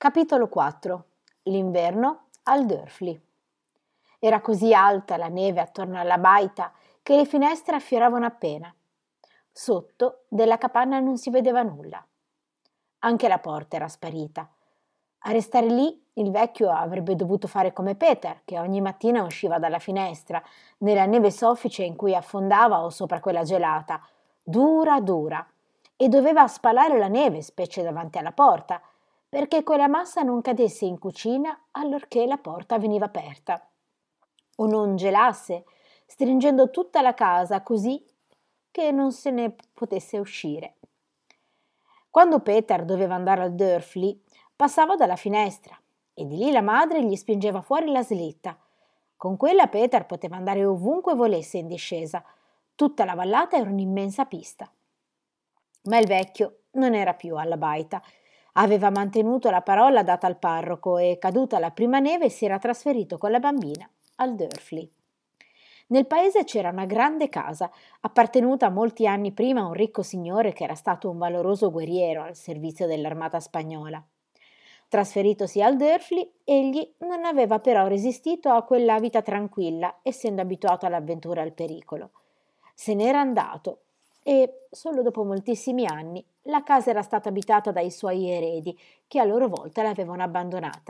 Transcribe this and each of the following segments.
Capitolo 4. L'inverno al Dörfli. Era così alta la neve attorno alla baita che le finestre affioravano appena. Sotto della capanna non si vedeva nulla. Anche la porta era sparita. A restare lì il vecchio avrebbe dovuto fare come Peter, che ogni mattina usciva dalla finestra, nella neve soffice in cui affondava o sopra quella gelata, dura dura, e doveva spalare la neve, specie davanti alla porta, perché quella massa non cadesse in cucina allorché la porta veniva aperta, o non gelasse, stringendo tutta la casa così che non se ne potesse uscire. Quando Peter doveva andare al Dörfli, passava dalla finestra e di lì la madre gli spingeva fuori la slitta. Con quella Peter poteva andare ovunque volesse in discesa. Tutta la vallata era un'immensa pista. Ma il vecchio non era più alla baita. Aveva mantenuto la parola data al parroco e, caduta la prima neve, si era trasferito con la bambina al Dörfli. Nel paese c'era una grande casa, appartenuta molti anni prima a un ricco signore che era stato un valoroso guerriero al servizio dell'armata spagnola. Trasferitosi al Dörfli, egli non aveva però resistito a quella vita tranquilla, essendo abituato all'avventura e al pericolo. Se n'era andato e, solo dopo moltissimi anni, la casa era stata abitata dai suoi eredi, che a loro volta l'avevano abbandonata.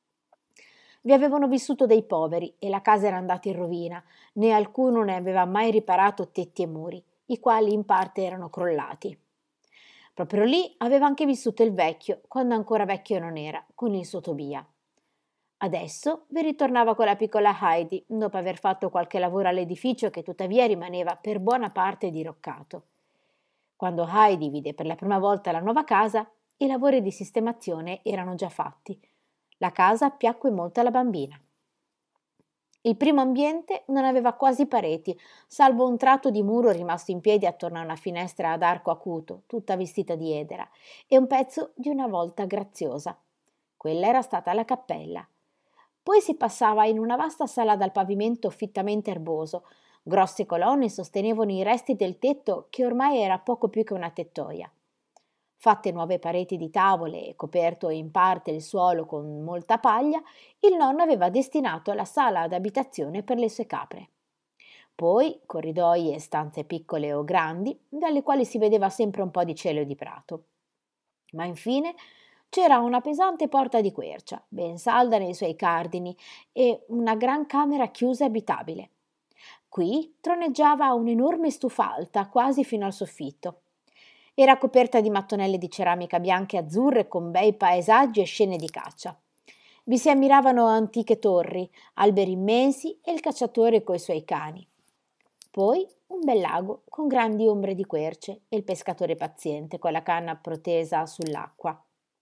Vi avevano vissuto dei poveri e la casa era andata in rovina, né alcuno ne aveva mai riparato tetti e muri, i quali in parte erano crollati. Proprio lì aveva anche vissuto il vecchio, quando ancora vecchio non era, con il suo Tobia. Adesso vi ritornava con la piccola Heidi, dopo aver fatto qualche lavoro all'edificio che tuttavia rimaneva per buona parte diroccato. Quando Heidi vide per la prima volta la nuova casa, i lavori di sistemazione erano già fatti. La casa piacque molto alla bambina. Il primo ambiente non aveva quasi pareti, salvo un tratto di muro rimasto in piedi attorno a una finestra ad arco acuto, tutta vestita di edera, e un pezzo di una volta graziosa. Quella era stata la cappella. Poi si passava in una vasta sala dal pavimento fittamente erboso. Grosse colonne sostenevano i resti del tetto che ormai era poco più che una tettoia. Fatte nuove pareti di tavole e coperto in parte il suolo con molta paglia, il nonno aveva destinato la sala ad abitazione per le sue capre. Poi corridoi e stanze piccole o grandi, dalle quali si vedeva sempre un po' di cielo e di prato. Ma infine c'era una pesante porta di quercia, ben salda nei suoi cardini, e una gran camera chiusa e abitabile. Qui troneggiava un'enorme stufa alta, quasi fino al soffitto. Era coperta di mattonelle di ceramica bianche e azzurre con bei paesaggi e scene di caccia. Vi si ammiravano antiche torri, alberi immensi e il cacciatore coi suoi cani. Poi un bel lago con grandi ombre di querce e il pescatore paziente con la canna protesa sull'acqua.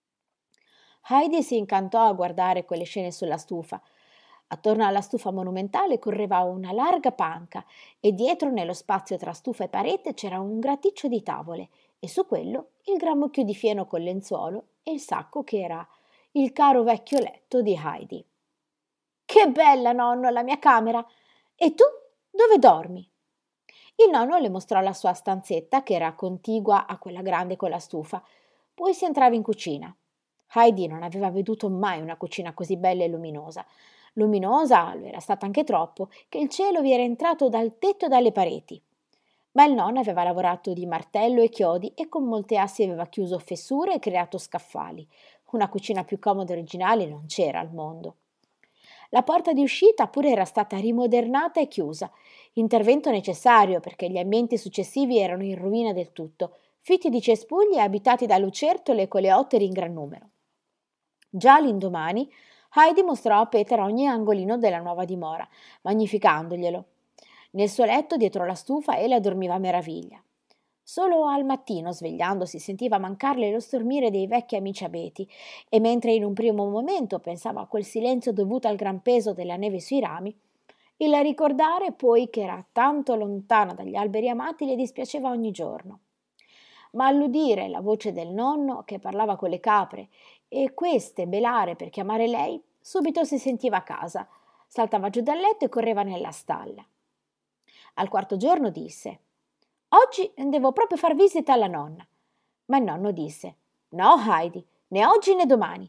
Heidi si incantò a guardare quelle scene sulla stufa. Attorno alla stufa monumentale correva una larga panca e dietro, nello spazio tra stufa e parete, c'era un graticcio di tavole e su quello il gran mucchio di fieno col lenzuolo e il sacco che era il caro vecchio letto di Heidi. «Che bella, nonno, la mia camera! E tu dove dormi?» Il nonno le mostrò la sua stanzetta, che era contigua a quella grande con la stufa. Poi si entrava in cucina. Heidi non aveva veduto mai una cucina così bella e luminosa. Luminosa lo era stata anche troppo, che il cielo vi era entrato dal tetto e dalle pareti. Ma il nonno aveva lavorato di martello e chiodi e con molte assi aveva chiuso fessure e creato scaffali. Una cucina più comoda e originale non c'era al mondo. La porta di uscita pure era stata rimodernata e chiusa, intervento necessario perché gli ambienti successivi erano in rovina del tutto, fitti di cespugli e abitati da lucertole e coleotteri in gran numero. Già l'indomani Heidi mostrò a Peter ogni angolino della nuova dimora, magnificandoglielo. Nel suo letto dietro la stufa ella dormiva a meraviglia. Solo al mattino, svegliandosi, sentiva mancarle lo stormire dei vecchi amici abeti e mentre in un primo momento pensava a quel silenzio dovuto al gran peso della neve sui rami, il ricordare poi che era tanto lontana dagli alberi amati le dispiaceva ogni giorno. Ma all'udire la voce del nonno che parlava con le capre e queste belare per chiamare lei, subito si sentiva a casa, saltava giù dal letto e correva nella stalla. Al quarto giorno disse: «Oggi devo proprio far visita alla nonna». Ma il nonno disse: «No, Heidi, né oggi né domani.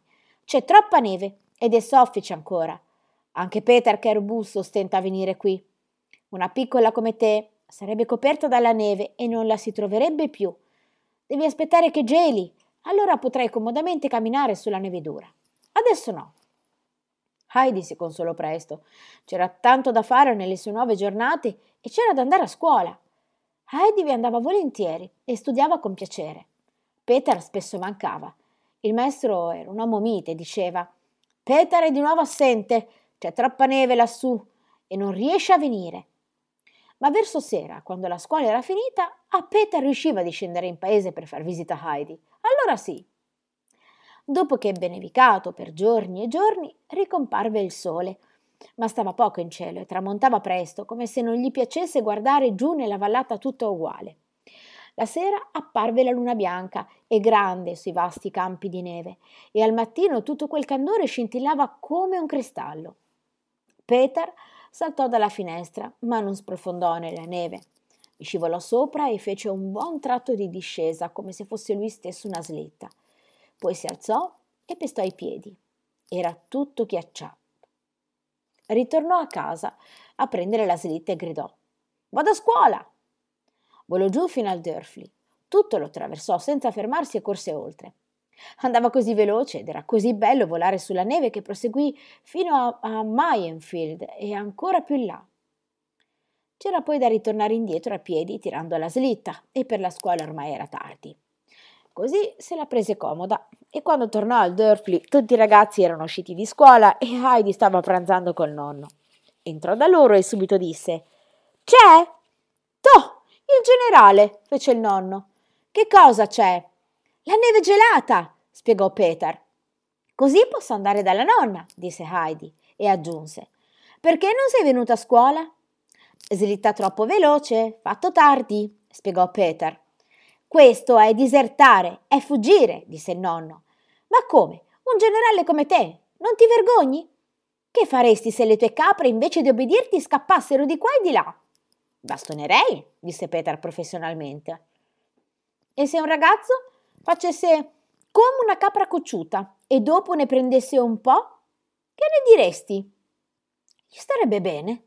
C'è troppa neve ed è soffice ancora. Anche Peter, che è robusto, stenta a venire qui. Una piccola come te sarebbe coperta dalla neve e non la si troverebbe più. Devi aspettare che geli, allora potrai comodamente camminare sulla neve dura. Adesso no. Heidi si consolò presto. C'era tanto da fare nelle sue nuove giornate e c'era da andare a scuola. Heidi vi andava volentieri e studiava con piacere. Peter spesso mancava. Il maestro era un uomo mite, diceva: Peter è di nuovo assente, c'è troppa neve lassù e non riesce a venire. Ma verso sera, quando la scuola era finita, a Peter riusciva di scendere in paese per far visita a Heidi. Allora sì. Dopo che ebbe nevicato per giorni e giorni, ricomparve il sole, ma stava poco in cielo e tramontava presto, come se non gli piacesse guardare giù nella vallata tutta uguale. La sera apparve la luna bianca e grande sui vasti campi di neve, e al mattino tutto quel candore scintillava come un cristallo. Peter saltò dalla finestra, ma non sprofondò nella neve. Vi scivolò sopra e fece un buon tratto di discesa, come se fosse lui stesso una slitta. Poi si alzò e pestò i piedi. Era tutto ghiacciato. Ritornò a casa a prendere la slitta e gridò: «Vado a scuola!» Volò giù fino al Durfli. Tutto lo attraversò senza fermarsi e corse oltre. Andava così veloce ed era così bello volare sulla neve che proseguì fino a Mayenfield e ancora più in là. C'era poi da ritornare indietro a piedi tirando la slitta e per la scuola ormai era tardi. Così se la prese comoda e quando tornò al Durfli tutti i ragazzi erano usciti di scuola e Heidi stava pranzando col nonno. Entrò da loro e subito disse: «C'è?» «Toh, il generale!» fece il nonno. «Che cosa c'è?» «La neve gelata!» spiegò Peter. «Così posso andare dalla nonna», disse Heidi e aggiunse: «Perché non sei venuta a scuola?» «Slitta troppo veloce, fatto tardi», spiegò Peter. «Questo è disertare, è fuggire», disse il nonno. «Ma come? Un generale come te, non ti vergogni? Che faresti se le tue capre, invece di obbedirti, scappassero di qua e di là?» «Bastonerei», disse Peter professionalmente. «E se un ragazzo facesse come una capra cocciuta e dopo ne prendesse un po'? Che ne diresti?» «Gli starebbe bene».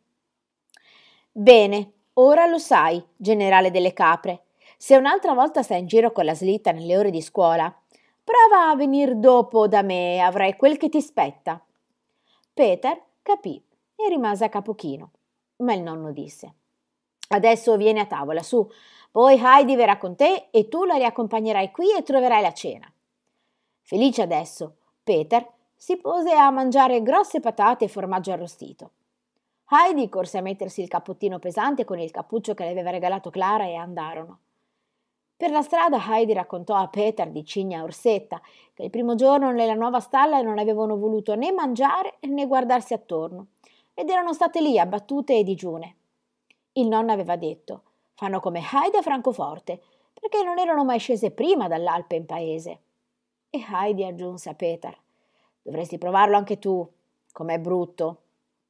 «Bene, ora lo sai, generale delle capre. Se un'altra volta stai in giro con la slitta nelle ore di scuola, prova a venir dopo da me e avrai quel che ti spetta». Peter capì e rimase a capo chino, ma il nonno disse: «Adesso vieni a tavola, su, poi Heidi verrà con te e tu la riaccompagnerai qui e troverai la cena». Felice adesso, Peter si pose a mangiare grosse patate e formaggio arrostito. Heidi corse a mettersi il cappottino pesante con il cappuccio che le aveva regalato Clara e andarono. Per la strada Heidi raccontò a Peter di Cigna e Orsetta che il primo giorno nella nuova stalla non avevano voluto né mangiare né guardarsi attorno ed erano state lì abbattute e digiune. Il nonno aveva detto: «Fanno come Heidi a Francoforte, perché non erano mai scese prima dall'Alpe in paese». E Heidi aggiunse a Peter: «Dovresti provarlo anche tu, com'è brutto».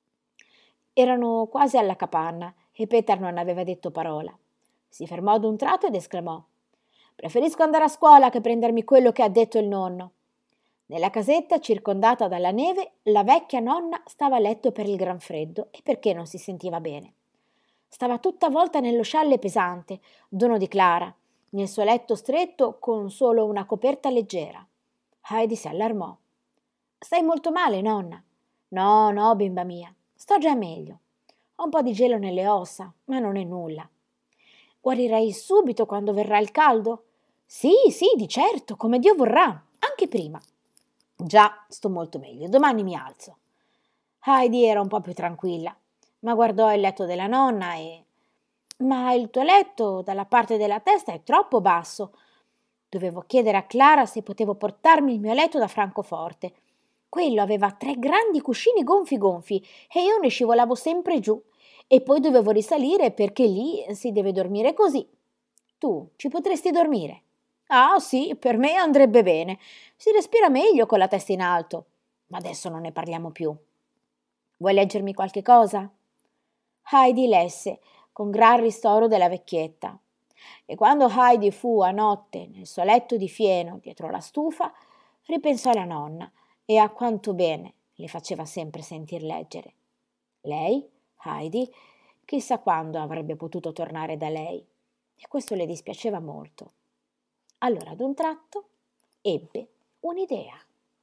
Erano quasi alla capanna e Peter non aveva detto parola. Si fermò ad un tratto ed esclamò: «Preferisco andare a scuola che prendermi quello che ha detto il nonno». Nella casetta, circondata dalla neve, la vecchia nonna stava a letto per il gran freddo e perché non si sentiva bene. Stava tutta avvolta nello scialle pesante, dono di Clara, nel suo letto stretto con solo una coperta leggera. Heidi si allarmò. «Stai molto male, nonna?» «No, no, bimba mia, sto già meglio. Ho un po' di gelo nelle ossa, ma non è nulla». «Guarirei subito quando verrà il caldo?» «Sì, sì, di certo, come Dio vorrà, anche prima». «Già, sto molto meglio, domani mi alzo». Heidi era un po' più tranquilla, ma guardò il letto della nonna e... «Ma il tuo letto, dalla parte della testa, è troppo basso. Dovevo chiedere a Clara se potevo portarmi il mio letto da Francoforte. Quello aveva 3 grandi cuscini gonfi gonfi e io ne scivolavo sempre giù. E poi dovevo risalire perché lì si deve dormire così. Tu ci potresti dormire?» «Ah, sì, per me andrebbe bene. Si respira meglio con la testa in alto. Ma adesso non ne parliamo più. Vuoi leggermi qualche cosa?» Heidi lesse, con gran ristoro della vecchietta. E quando Heidi fu a notte nel suo letto di fieno dietro la stufa, ripensò alla nonna e a quanto bene le faceva sempre sentir leggere. Lei, Heidi, chissà quando avrebbe potuto tornare da lei, e questo le dispiaceva molto. Allora, ad un tratto, ebbe un'idea.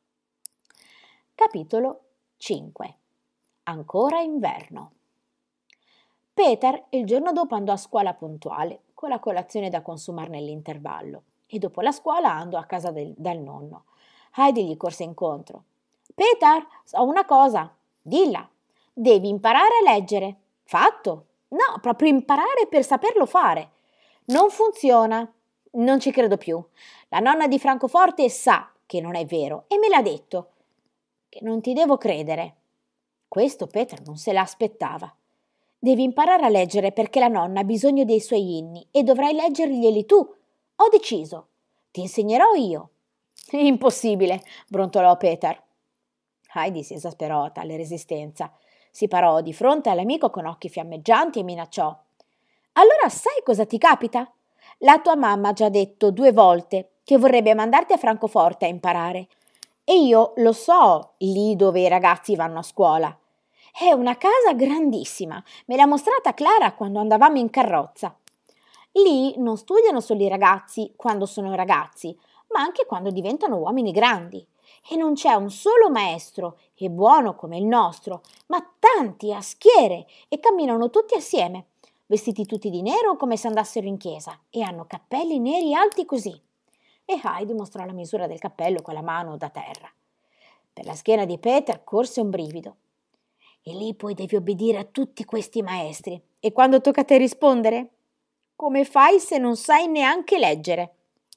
Capitolo 5. Ancora inverno. Peter il giorno dopo andò a scuola puntuale, con la colazione da consumare nell'intervallo, e dopo la scuola andò a casa dal nonno. Heidi gli corse incontro. «Peter, so una cosa, dilla, devi imparare a leggere». «Fatto? No, proprio imparare per saperlo fare». «Non funziona, non ci credo più. La nonna di Francoforte sa che non è vero e me l'ha detto». «Che non ti devo credere». Questo Peter non se l'aspettava. «Devi imparare a leggere perché la nonna ha bisogno dei suoi inni e dovrai leggerglieli tu. Ho deciso. Ti insegnerò io». «Impossibile», brontolò Peter. Heidi si esasperò a tale resistenza. Si parò di fronte all'amico con occhi fiammeggianti e minacciò. «Allora sai cosa ti capita? La tua mamma ha già detto 2 volte che vorrebbe mandarti a Francoforte a imparare. E io lo so lì dove i ragazzi vanno a scuola. È una casa grandissima, me l'ha mostrata Clara quando andavamo in carrozza. Lì non studiano solo i ragazzi quando sono ragazzi, ma anche quando diventano uomini grandi. E non c'è un solo maestro, e buono come il nostro, ma tanti a schiere e camminano tutti assieme, vestiti tutti di nero come se andassero in chiesa e hanno cappelli neri alti così». E Heidi mostrò la misura del cappello con la mano da terra. Per la schiena di Peter corse un brivido. «E lì poi devi obbedire a tutti questi maestri. E quando tocca a te rispondere? Come fai se non sai neanche leggere?»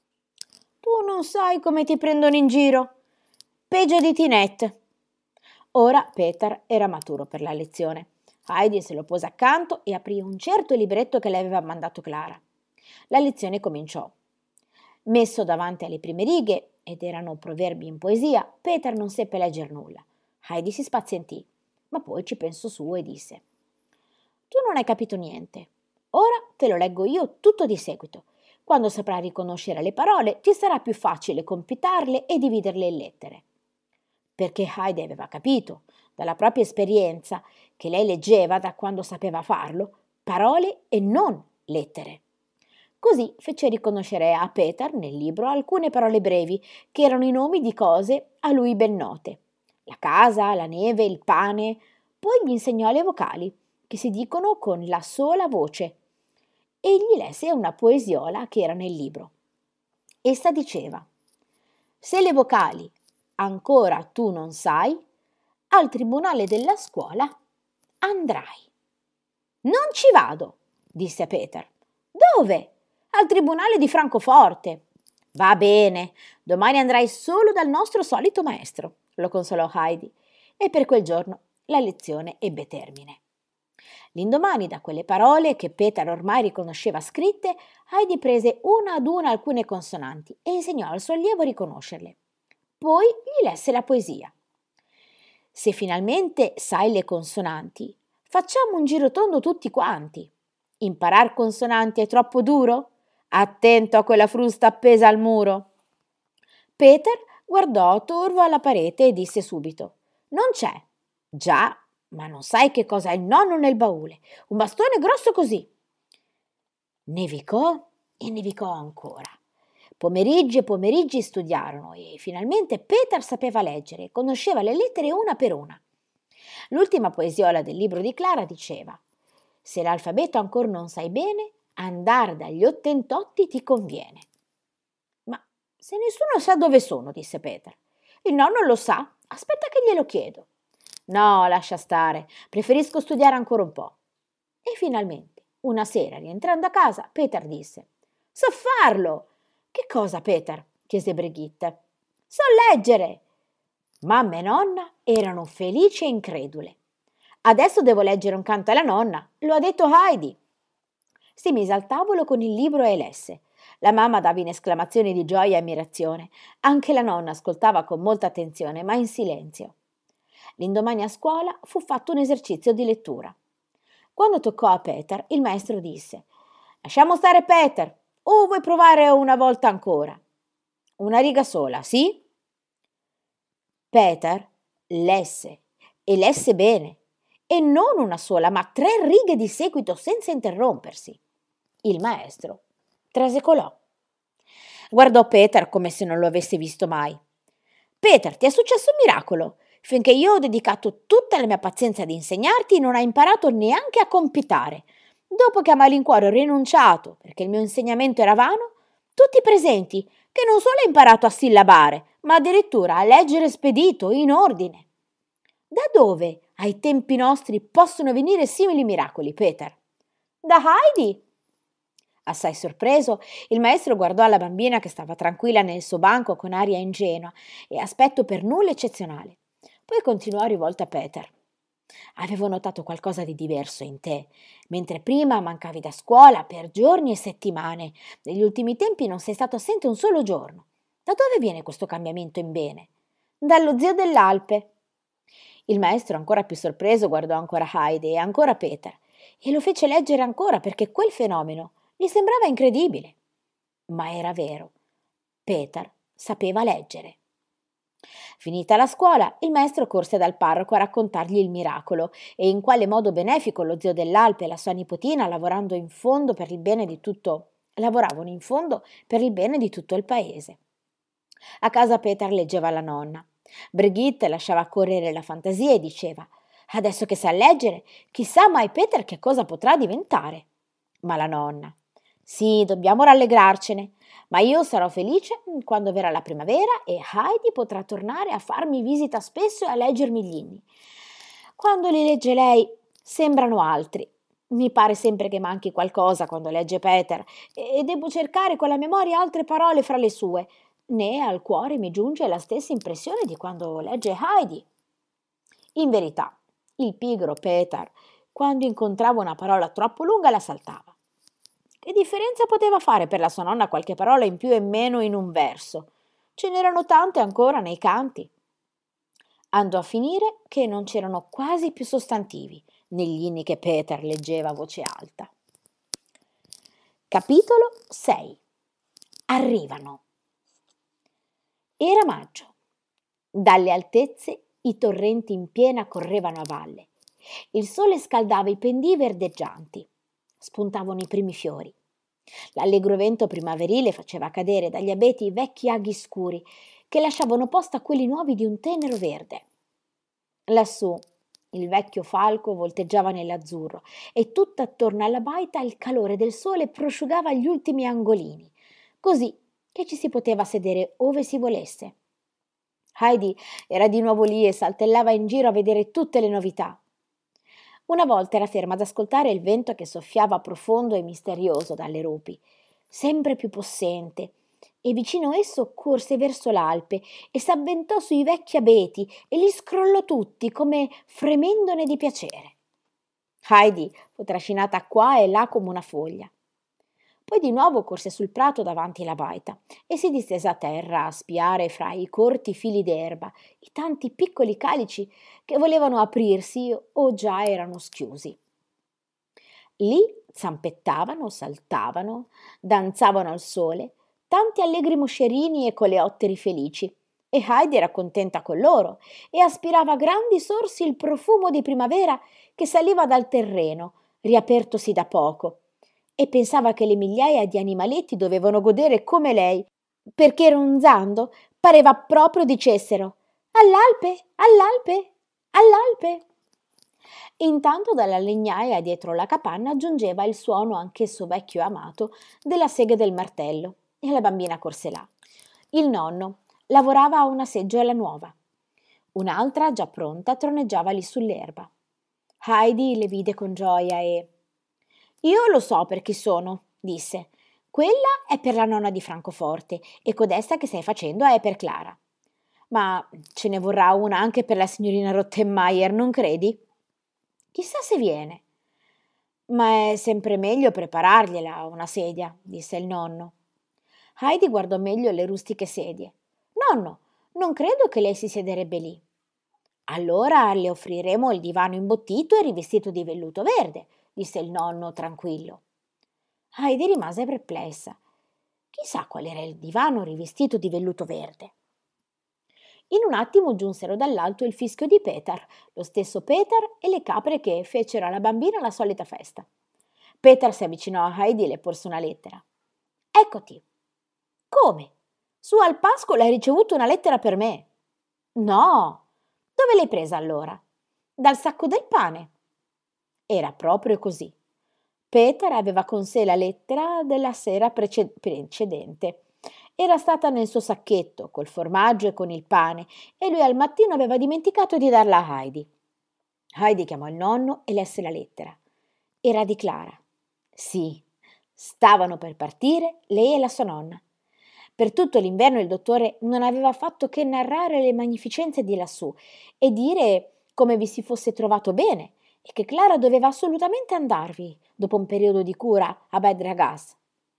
«Tu non sai come ti prendono in giro. Peggio di Tinette». Ora Peter era maturo per la lezione. Heidi se lo pose accanto e aprì un certo libretto che le aveva mandato Clara. La lezione cominciò. Messo davanti alle prime righe, ed erano proverbi in poesia, Peter non seppe legger nulla. Heidi si spazientì, ma poi ci pensò su e disse: «Tu non hai capito niente. Ora te lo leggo io tutto di seguito. Quando saprai riconoscere le parole, ti sarà più facile compitarle e dividerle in lettere». Perché Heidi aveva capito, dalla propria esperienza, che lei leggeva, da quando sapeva farlo, parole e non lettere. Così fece riconoscere a Peter nel libro alcune parole brevi, che erano i nomi di cose a lui ben note. La casa, la neve, il pane. Poi gli insegnò le vocali, che si dicono con la sola voce, e gli lesse una poesiola che era nel libro. Essa diceva: «Se le vocali ancora tu non sai, al tribunale della scuola andrai». «Non ci vado», disse Peter. «Dove?» «Al tribunale di Francoforte». «Va bene, domani andrai solo dal nostro solito maestro», lo consolò Heidi, e per quel giorno la lezione ebbe termine. L'indomani, da quelle parole che Peter ormai riconosceva scritte, Heidi prese una ad una alcune consonanti e insegnò al suo allievo a riconoscerle. Poi gli lesse la poesia. «Se finalmente sai le consonanti, facciamo un giro tondo tutti quanti. Imparar consonanti è troppo duro? Attento a quella frusta appesa al muro». Peter guardò torvo alla parete e disse subito: «Non c'è». «Già, ma non sai che cosa ha il nonno nel baule. Un bastone grosso così». Nevicò e nevicò ancora. Pomeriggi e pomeriggi studiarono e finalmente Peter sapeva leggere e conosceva le lettere una per una. L'ultima poesiola del libro di Clara diceva: «Se l'alfabeto ancora non sai bene, andare dagli ottentotti ti conviene». «Ma se nessuno sa dove sono», disse Peter. «Il nonno lo sa, aspetta che glielo chiedo». «No, lascia stare, preferisco studiare ancora un po'». E finalmente, una sera, rientrando a casa, Peter disse: «So farlo!» «Che cosa, Peter?» chiese Brigitte. «So leggere!» Mamma e nonna erano felici e incredule. «Adesso devo leggere un canto alla nonna, lo ha detto Heidi». Si mise al tavolo con il libro e lesse. La mamma dava in esclamazioni di gioia e ammirazione. Anche la nonna ascoltava con molta attenzione, ma in silenzio. L'indomani a scuola fu fatto un esercizio di lettura. Quando toccò a Peter, il maestro disse: «Lasciamo stare Peter, o vuoi provare una volta ancora?» «Una riga sola, sì?» Peter lesse, e lesse bene, e non una sola, ma 3 righe di seguito senza interrompersi. Il maestro trasecolò. Guardò Peter come se non lo avesse visto mai. Peter, ti è successo un miracolo. Finché io ho dedicato tutta la mia pazienza ad insegnarti, non hai imparato neanche a compitare. Dopo che a malincuore ho rinunciato perché il mio insegnamento era vano, tutti i presenti, che non solo hai imparato a sillabare, ma addirittura a leggere spedito, in ordine. Da dove, ai tempi nostri, possono venire simili miracoli, Peter? Da Heidi. Assai sorpreso, il maestro guardò la bambina che stava tranquilla nel suo banco con aria ingenua e aspetto per nulla eccezionale. Poi continuò rivolto a Peter. Avevo notato qualcosa di diverso in te. Mentre prima mancavi da scuola per giorni e settimane, negli ultimi tempi non sei stato assente un solo giorno. Da dove viene questo cambiamento in bene? Dallo zio dell'Alpe. Il maestro, ancora più sorpreso, guardò ancora Heidi e ancora Peter e lo fece leggere ancora perché quel fenomeno gli sembrava incredibile. Ma era vero. Peter sapeva leggere. Finita la scuola, il maestro corse dal parroco a raccontargli il miracolo e in quale modo benefico lo zio dell'Alpe e la sua nipotina lavoravano in fondo per il bene di tutto il paese. A casa Peter leggeva la nonna. Brigitte lasciava correre la fantasia e diceva: adesso che sa leggere, chissà mai Peter che cosa potrà diventare. Ma la nonna: sì, dobbiamo rallegrarcene, ma io sarò felice quando verrà la primavera e Heidi potrà tornare a farmi visita spesso e a leggermi gli inni. Quando li legge lei, sembrano altri. Mi pare sempre che manchi qualcosa quando legge Peter e devo cercare con la memoria altre parole fra le sue. Né al cuore mi giunge la stessa impressione di quando legge Heidi. In verità, il pigro Peter, quando incontrava una parola troppo lunga, la saltava. Che differenza poteva fare per la sua nonna qualche parola in più e meno in un verso? Ce n'erano tante ancora nei canti. Andò a finire che non c'erano quasi più sostantivi negli inni che Peter leggeva a voce alta. Capitolo 6. Arrivano. Era maggio. Dalle altezze i torrenti in piena correvano a valle. Il sole scaldava i pendii verdeggianti. Spuntavano i primi fiori. L'allegro vento primaverile faceva cadere dagli abeti i vecchi aghi scuri che lasciavano posto a quelli nuovi di un tenero verde. Lassù il vecchio falco volteggiava nell'azzurro e tutt'attorno alla baita il calore del sole prosciugava gli ultimi angolini, così che ci si poteva sedere ove si volesse. Heidi era di nuovo lì e saltellava in giro a vedere tutte le novità. Una volta era ferma ad ascoltare il vento che soffiava profondo e misterioso dalle rupi, sempre più possente, e vicino esso corse verso l'Alpe e s'avventò sui vecchi abeti e li scrollò tutti come fremendone di piacere. Heidi fu trascinata qua e là come una foglia. Poi di nuovo corse sul prato davanti la baita e si distese a terra a spiare fra i corti fili d'erba i tanti piccoli calici che volevano aprirsi o già erano schiusi. Lì zampettavano, saltavano, danzavano al sole tanti allegri moscerini e coleotteri felici, e Heidi era contenta con loro e aspirava a grandi sorsi il profumo di primavera che saliva dal terreno, riapertosi da poco, e pensava che le migliaia di animaletti dovevano godere come lei, perché ronzando pareva proprio dicessero: all'Alpe, all'Alpe, all'Alpe. Intanto dalla legnaia dietro la capanna giungeva il suono, anch'esso vecchio e amato, della sega del martello, e la bambina corse là. Il nonno lavorava a una seggiola nuova. Un'altra, già pronta, troneggiava lì sull'erba. Heidi le vide con gioia e: io lo so per chi sono, disse. Quella è per la nonna di Francoforte e codesta che stai facendo è per Clara. Ma ce ne vorrà una anche per la signorina Rottenmeier, non credi? Chissà se viene. Ma è sempre meglio preparargliela una sedia, disse il nonno. Heidi guardò meglio le rustiche sedie. Nonno, non credo che lei si siederebbe lì. Allora le offriremo il divano imbottito e rivestito di velluto verde, disse il nonno tranquillo. Heidi rimase perplessa. Chissà qual era il divano rivestito di velluto verde. In un attimo giunsero dall'alto il fischio di Peter, lo stesso Peter e le capre che fecero alla bambina la solita festa. Peter si avvicinò a Heidi e le porse una lettera. «Eccoti!» «Come? Su al pascolo hai ricevuto una lettera per me?» «No! Dove l'hai presa allora?» «Dal sacco del pane!» Era proprio così. Peter aveva con sé la lettera della sera precedente. Era stata nel suo sacchetto, col formaggio e con il pane, e lui al mattino aveva dimenticato di darla a Heidi. Heidi chiamò il nonno e lesse la lettera. Era di Clara. Sì, stavano per partire lei e la sua nonna. Per tutto l'inverno il dottore non aveva fatto che narrare le magnificenze di lassù e dire come vi si fosse trovato bene e che Clara doveva assolutamente andarvi dopo un periodo di cura a Bad Ragaz.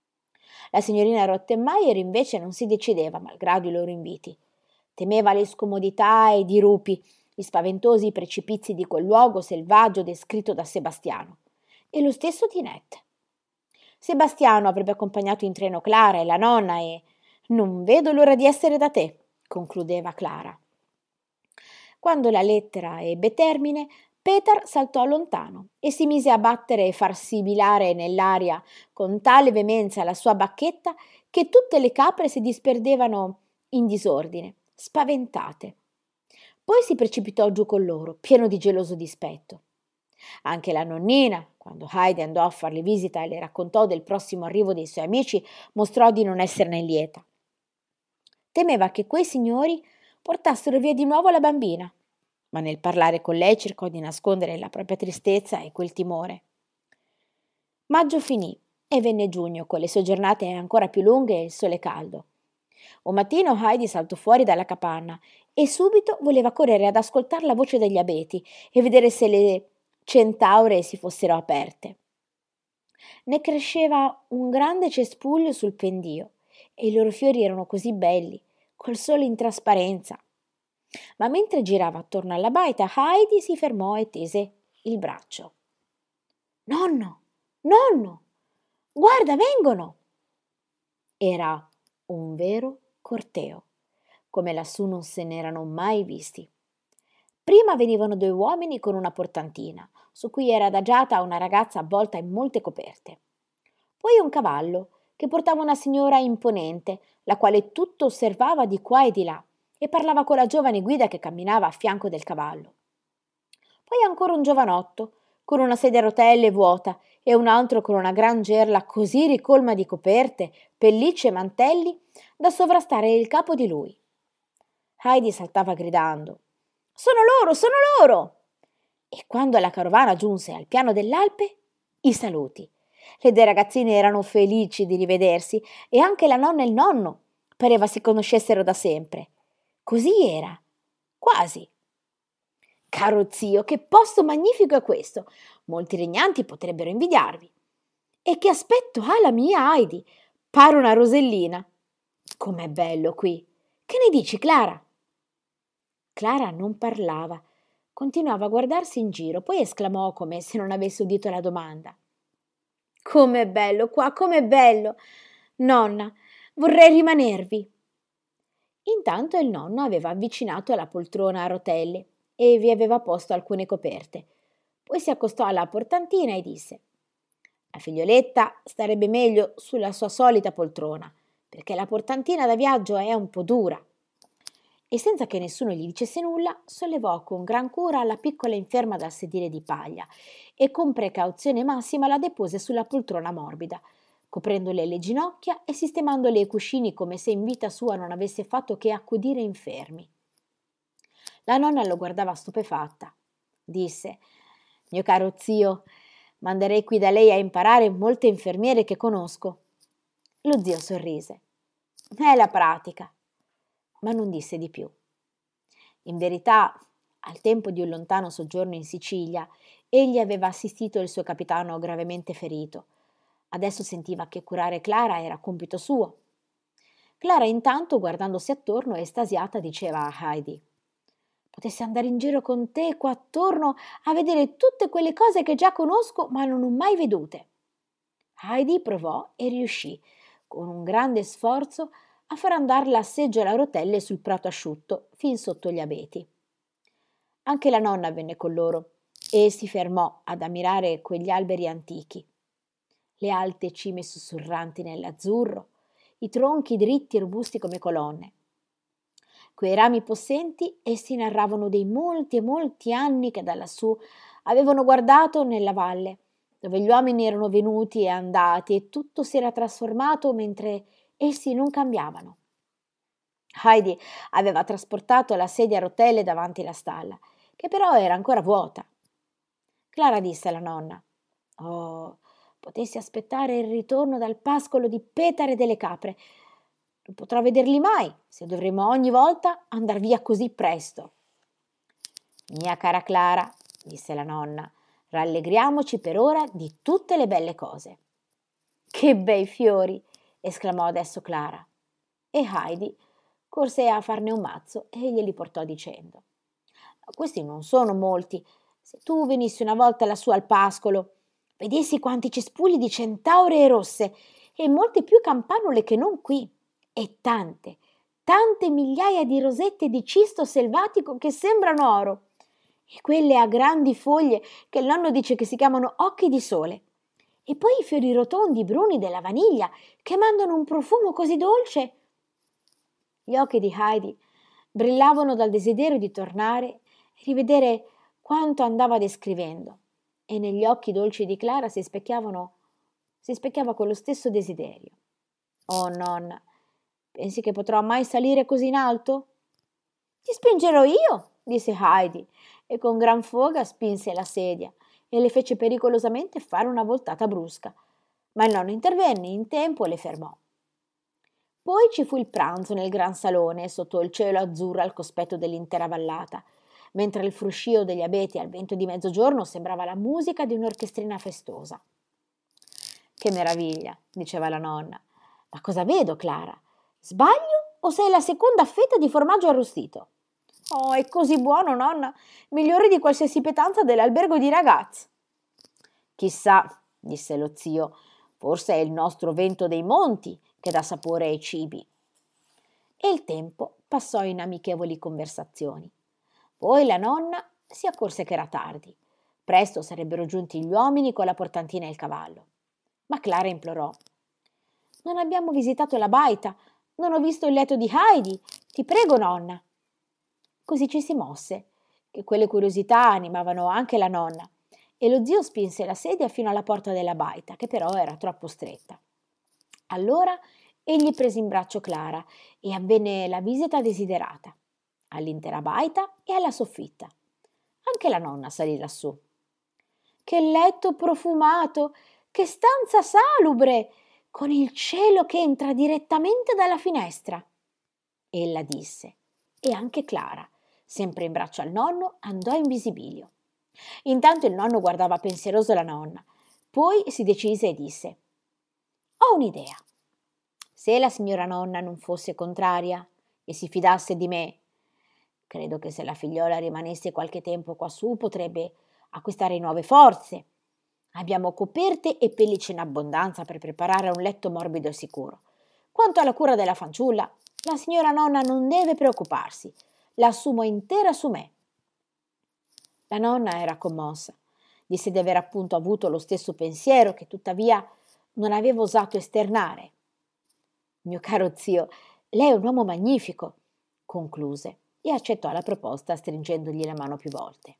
La signorina Rottenmeier invece non si decideva, malgrado i loro inviti. Temeva le scomodità e i dirupi, gli spaventosi precipizi di quel luogo selvaggio descritto da Sebastiano. E lo stesso di Ned. Sebastiano avrebbe accompagnato in treno Clara e la nonna e «Non vedo l'ora di essere da te», concludeva Clara. Quando la lettera ebbe termine, Peter saltò lontano e si mise a battere e far sibilare nell'aria con tale veemenza la sua bacchetta che tutte le capre si disperdevano in disordine, spaventate. Poi si precipitò giù con loro, pieno di geloso dispetto. Anche la nonnina, quando Heidi andò a farle visita e le raccontò del prossimo arrivo dei suoi amici, mostrò di non esserne lieta. Temeva che quei signori portassero via di nuovo la bambina, ma nel parlare con lei cercò di nascondere la propria tristezza e quel timore. Maggio finì e venne giugno, con le sue giornate ancora più lunghe e il sole caldo. Un mattino Heidi saltò fuori dalla capanna e subito voleva correre ad ascoltare la voce degli abeti e vedere se le centaure si fossero aperte. Ne cresceva un grande cespuglio sul pendio e i loro fiori erano così belli, col sole in trasparenza. Ma mentre girava attorno alla baita, Heidi si fermò e tese il braccio. «Nonno, nonno, guarda, vengono!» Era un vero corteo, come lassù non se n'erano mai visti. Prima venivano 2 uomini con una portantina, su cui era adagiata una ragazza avvolta in molte coperte. Poi un cavallo, che portava una signora imponente, la quale tutto osservava di qua e di là, e parlava con la giovane guida che camminava a fianco del cavallo. Poi ancora un giovanotto, con una sedia a rotelle vuota, e un altro con una gran gerla così ricolma di coperte, pellicce e mantelli, da sovrastare il capo di lui. Heidi saltava gridando: «Sono loro, sono loro!» E quando la carovana giunse al piano dell'Alpe, i saluti. Le 2 ragazzine erano felici di rivedersi e anche la nonna e il nonno pareva si conoscessero da sempre. Così era, quasi. «Caro zio, che posto magnifico è questo! Molti regnanti potrebbero invidiarvi. E che aspetto ha la mia Heidi! Pare una rosellina. Com'è bello qui! Che ne dici, Clara?» Clara non parlava, continuava a guardarsi in giro, poi esclamò come se non avesse udito la domanda: «Com'è bello qua, com'è bello! Nonna, vorrei rimanervi!» Intanto il nonno aveva avvicinato la poltrona a rotelle e vi aveva posto alcune coperte. Poi si accostò alla portantina e disse: «La figlioletta starebbe meglio sulla sua solita poltrona, perché la portantina da viaggio è un po' dura». E senza che nessuno gli dicesse nulla, sollevò con gran cura la piccola inferma dal sedile di paglia e con precauzione massima la depose sulla poltrona morbida, coprendole le ginocchia e sistemandole i cuscini come se in vita sua non avesse fatto che accudire infermi. La nonna lo guardava stupefatta. Disse: «Mio caro zio, manderei qui da lei a imparare molte infermiere che conosco». Lo zio sorrise. «È la pratica», ma non disse di più. In verità, al tempo di un lontano soggiorno in Sicilia, egli aveva assistito il suo capitano gravemente ferito. Adesso sentiva che curare Clara era compito suo. Clara intanto, guardandosi attorno, estasiata, diceva a Heidi: «Potessi andare in giro con te qua attorno a vedere tutte quelle cose che già conosco ma non ho mai vedute». Heidi provò e riuscì, con un grande sforzo, a far andare la seggiola a rotelle sul prato asciutto fin sotto gli abeti. Anche la nonna venne con loro e si fermò ad ammirare quegli alberi antichi, le alte cime sussurranti nell'azzurro, i tronchi dritti e robusti come colonne. Quei rami possenti essi narravano dei molti e molti anni che da lassù avevano guardato nella valle, dove gli uomini erano venuti e andati e tutto si era trasformato mentre essi non cambiavano. Heidi aveva trasportato la sedia a rotelle davanti alla stalla, che però era ancora vuota. Clara disse alla nonna: «Oh, potessi aspettare il ritorno dal pascolo di Petare delle capre. Non potrò vederli mai se dovremo ogni volta andar via così presto». «Mia cara Clara», disse la nonna, «rallegriamoci per ora di tutte le belle cose». «Che bei fiori!» esclamò adesso Clara. E Heidi corse a farne un mazzo e glieli portò dicendo: «Questi non sono molti. Se tu venissi una volta lassù al pascolo, vedessi quanti cespugli di centaure e rosse e molte più campanule che non qui, e tante, tante migliaia di rosette di cisto selvatico che sembrano oro, e quelle a grandi foglie che il nonno dice che si chiamano occhi di sole, e poi i fiori rotondi bruni della vaniglia che mandano un profumo così dolce». Gli occhi di Heidi brillavano dal desiderio di tornare e rivedere quanto andava descrivendo, e negli occhi dolci di Clara si specchiava quello stesso desiderio. «Oh nonna, pensi che potrò mai salire così in alto?» «Ti spingerò io», disse Heidi, e con gran foga spinse la sedia e le fece pericolosamente fare una voltata brusca, ma il nonno intervenne in tempo e le fermò. Poi ci fu il pranzo nel gran salone, sotto il cielo azzurro al cospetto dell'intera vallata, mentre il fruscio degli abeti al vento di mezzogiorno sembrava la musica di un'orchestrina festosa. «Che meraviglia», diceva la nonna. «Ma cosa vedo, Clara? Sbaglio o sei la seconda fetta di formaggio arrostito?» «Oh, è così buono, nonna, migliore di qualsiasi pietanza dell'albergo di ragazzi». «Chissà», disse lo zio, «forse è il nostro vento dei monti che dà sapore ai cibi». E il tempo passò in amichevoli conversazioni. Poi la nonna si accorse che era tardi. Presto sarebbero giunti gli uomini con la portantina e il cavallo. Ma Clara implorò: «Non abbiamo visitato la baita, non ho visto il letto di Heidi, ti prego, nonna». Così ci si mosse, che quelle curiosità animavano anche la nonna, e lo zio spinse la sedia fino alla porta della baita, che però era troppo stretta. Allora egli prese in braccio Clara e avvenne la visita desiderata, all'intera baita e alla soffitta. Anche la nonna salì lassù. «Che letto profumato! Che stanza salubre! Con il cielo che entra direttamente dalla finestra!» Ella disse, e anche Clara, sempre in braccio al nonno, andò in visibilio. Intanto il nonno guardava pensieroso la nonna, poi si decise e disse: «Ho un'idea. Se la signora nonna non fosse contraria e si fidasse di me, credo che se la figliola rimanesse qualche tempo quassù potrebbe acquistare nuove forze. Abbiamo coperte e pellicce in abbondanza per preparare un letto morbido e sicuro. Quanto alla cura della fanciulla, la signora nonna non deve preoccuparsi, la assumo intera su me». La nonna era commossa, disse di aver appunto avuto lo stesso pensiero che tuttavia non aveva osato esternare. «Mio caro zio, lei è un uomo magnifico», concluse, e accettò la proposta stringendogli la mano più volte.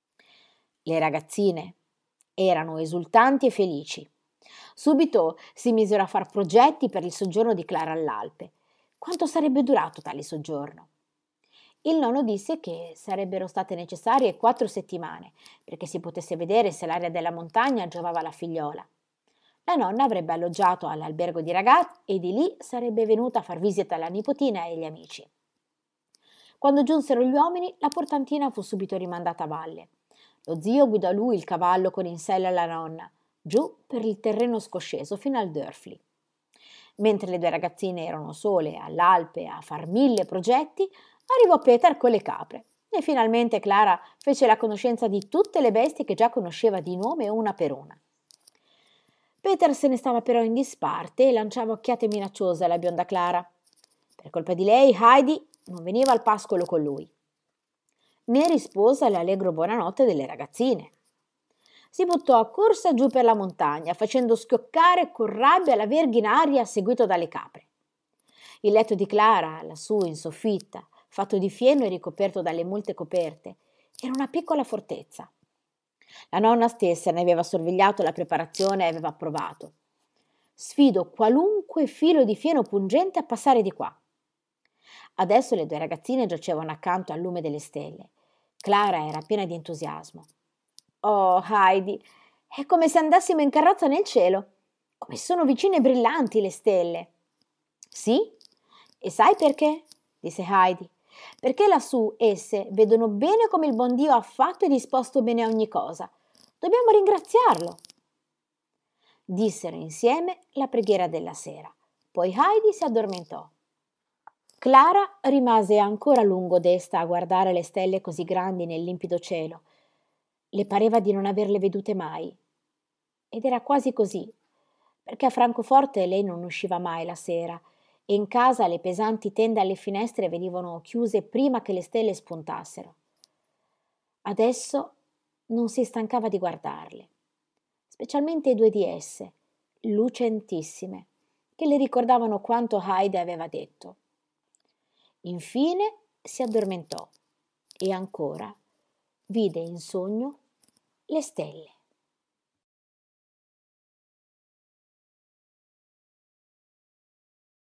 Le ragazzine erano esultanti e felici. Subito si misero a far progetti per il soggiorno di Clara all'Alpe. Quanto sarebbe durato tale soggiorno? Il nonno disse che sarebbero state necessarie 4 settimane perché si potesse vedere se l'aria della montagna giovava alla figliola. La nonna avrebbe alloggiato all'albergo di ragazzi e di lì sarebbe venuta a far visita alla nipotina e agli amici. Quando giunsero gli uomini, la portantina fu subito rimandata a valle. Lo zio guidò lui il cavallo con in sella la nonna, giù per il terreno scosceso fino al Dörfli. Mentre le 2 ragazzine erano sole all'Alpe a far 1000 progetti, arrivò Peter con le capre e finalmente Clara fece la conoscenza di tutte le bestie che già conosceva di nome una per una. Peter se ne stava però in disparte e lanciava occhiate minacciose alla bionda Clara. colpa di lei Heidi non veniva al pascolo con lui. Ne rispose l'allegro buonanotte delle ragazzine. Si buttò a corsa giù per la montagna, facendo schioccare con rabbia la vergine aria seguito dalle capre. Il letto di Clara, lassù in soffitta, fatto di fieno e ricoperto dalle molte coperte, era una piccola fortezza. La nonna stessa ne aveva sorvegliato la preparazione e aveva approvato. Sfido qualunque filo di fieno pungente a passare di qua. Adesso le due ragazzine giacevano accanto al lume delle stelle. Clara era piena di entusiasmo. «Oh, Heidi, è come se andassimo in carrozza nel cielo. Come sono vicine e brillanti le stelle!» «Sì? E sai perché?» disse Heidi. «Perché lassù esse vedono bene come il buon Dio ha fatto e disposto bene ogni cosa. Dobbiamo ringraziarlo!» Dissero insieme la preghiera della sera. Poi Heidi si addormentò. Clara rimase ancora a lungo desta a guardare le stelle così grandi nel limpido cielo. Le pareva di non averle vedute mai. Ed era quasi così, perché a Francoforte lei non usciva mai la sera e in casa le pesanti tende alle finestre venivano chiuse prima che le stelle spuntassero. Adesso non si stancava di guardarle, specialmente due di esse, lucentissime, che le ricordavano quanto Heidi aveva detto. Infine si addormentò e ancora vide in sogno le stelle.